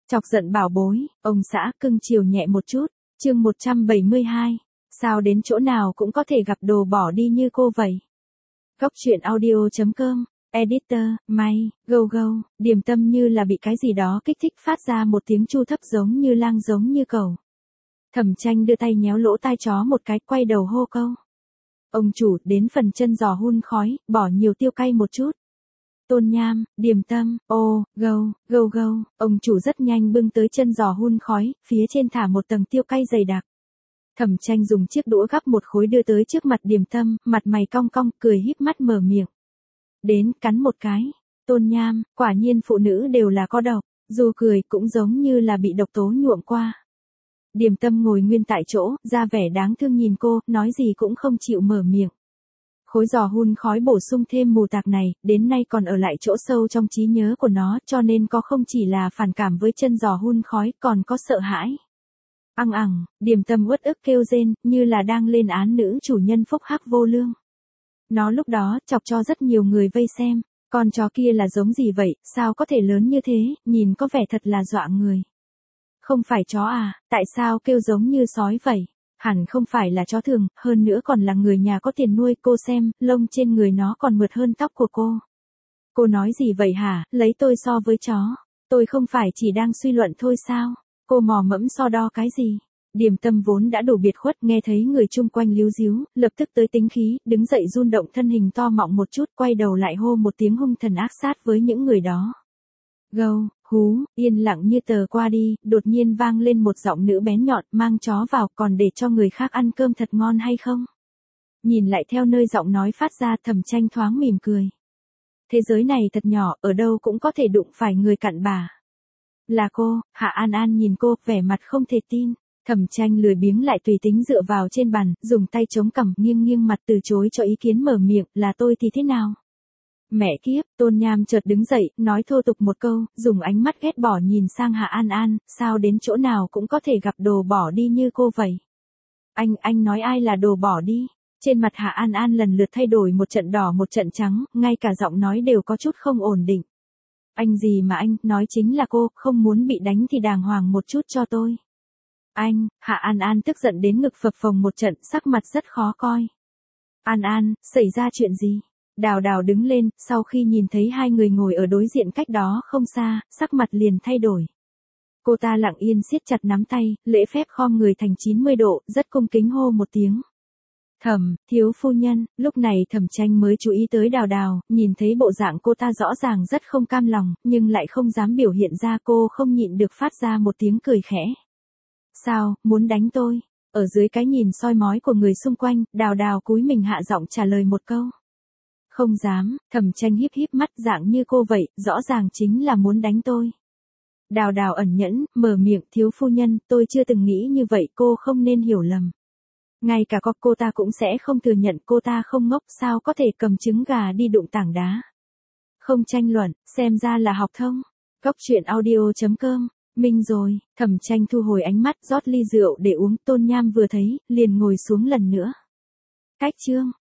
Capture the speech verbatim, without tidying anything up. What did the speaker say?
Chọc giận bảo bối, ông xã cưng chiều nhẹ một chút, chương một trăm bảy mươi hai, sao đến chỗ nào cũng có thể gặp đồ bỏ đi như cô vậy. Góc truyện audio chấm com, editor, May, go go, Điềm Tâm như là bị cái gì đó kích thích phát ra một tiếng chu thấp giống như lang giống như cẩu. Thẩm Tranh đưa tay nhéo lỗ tai chó một cái, quay đầu hô câu. Ông chủ, đến phần chân giò hun khói, bỏ nhiều tiêu cay một chút. Tôn Nham, Điềm Tâm, ô, gâu, gâu gâu, ông chủ rất nhanh bưng tới chân giò hun khói, phía trên thả một tầng tiêu cay dày đặc. Thẩm Tranh dùng chiếc đũa gắp một khối đưa tới trước mặt Điềm Tâm, mặt mày cong cong, cười híp mắt mở miệng. Đến, cắn một cái. Tôn Nham, quả nhiên phụ nữ đều là có độc, dù cười cũng giống như là bị độc tố nhuộm qua. Điềm Tâm ngồi nguyên tại chỗ, ra vẻ đáng thương nhìn cô, nói gì cũng không chịu mở miệng. Khối giò hun khói bổ sung thêm mù tạc này, đến nay còn ở lại chỗ sâu trong trí nhớ của nó, cho nên có không chỉ là phản cảm với chân giò hun khói, còn có sợ hãi. Ăng ẳng, Điềm Tâm uất ức kêu rên, như là đang lên án nữ chủ nhân phúc hắc vô lương. Nó lúc đó chọc cho rất nhiều người vây xem, con chó kia là giống gì vậy, sao có thể lớn như thế, nhìn có vẻ thật là dọa người. Không phải chó à, tại sao kêu giống như sói vậy? Hẳn không phải là chó thường, hơn nữa còn là người nhà có tiền nuôi, cô xem, lông trên người nó còn mượt hơn tóc của cô. Cô nói gì vậy hả, lấy tôi so với chó, tôi không phải chỉ đang suy luận thôi sao? Cô mò mẫm so đo cái gì? Điềm Tâm vốn đã đủ biệt khuất, nghe thấy người chung quanh líu díu, lập tức tới tính khí, đứng dậy run động thân hình to mọng một chút, quay đầu lại hô một tiếng hung thần ác sát với những người đó. Gâu, hú, yên lặng như tờ qua đi, đột nhiên vang lên một giọng nữ bén nhọn, mang chó vào, còn để cho người khác ăn cơm thật ngon hay không? Nhìn lại theo nơi giọng nói phát ra, Thẩm Tranh thoáng mỉm cười. Thế giới này thật nhỏ, ở đâu cũng có thể đụng phải người cặn bã. Là cô, Hạ An An nhìn cô, vẻ mặt không thể tin. Thẩm Tranh lười biếng lại tùy tính dựa vào trên bàn, dùng tay chống cằm, nghiêng nghiêng mặt từ chối cho ý kiến, mở miệng, là tôi thì thế nào? Mẹ kiếp, Tôn Nham chợt đứng dậy, nói thô tục một câu, dùng ánh mắt ghét bỏ nhìn sang Hạ An An, sao đến chỗ nào cũng có thể gặp đồ bỏ đi như cô vậy? Anh, anh nói ai là đồ bỏ đi? Trên mặt Hạ An An lần lượt thay đổi một trận đỏ một trận trắng, ngay cả giọng nói đều có chút không ổn định. Anh gì mà anh, nói chính là cô, không muốn bị đánh thì đàng hoàng một chút cho tôi. Anh, Hạ An An tức giận đến ngực phập phồng một trận, sắc mặt rất khó coi. An An, xảy ra chuyện gì? Đào Đào đứng lên, sau khi nhìn thấy hai người ngồi ở đối diện cách đó không xa, sắc mặt liền thay đổi. Cô ta lặng yên siết chặt nắm tay, lễ phép khom người thành chín mươi độ, rất cung kính hô một tiếng. Thẩm, thiếu phu nhân, lúc này Thẩm Tranh mới chú ý tới Đào Đào, nhìn thấy bộ dạng cô ta rõ ràng rất không cam lòng, nhưng lại không dám biểu hiện ra, cô không nhịn được phát ra một tiếng cười khẽ. Sao, muốn đánh tôi? Ở dưới cái nhìn soi mói của người xung quanh, Đào Đào cúi mình hạ giọng trả lời một câu. Không dám, Thẩm Tranh híp híp mắt, dạng như cô vậy, rõ ràng chính là muốn đánh tôi. Đào Đào ẩn nhẫn, mở miệng, thiếu phu nhân, tôi chưa từng nghĩ như vậy, cô không nên hiểu lầm. Ngay cả có cô ta cũng sẽ không thừa nhận, cô ta không ngốc, sao có thể cầm trứng gà đi đụng tảng đá. Không tranh luận, xem ra là học thông. Góc truyện audio chấm com, minh rồi. Thẩm Tranh thu hồi ánh mắt, rót ly rượu để uống. Tôn Nham vừa thấy, liền ngồi xuống lần nữa. Cách chương.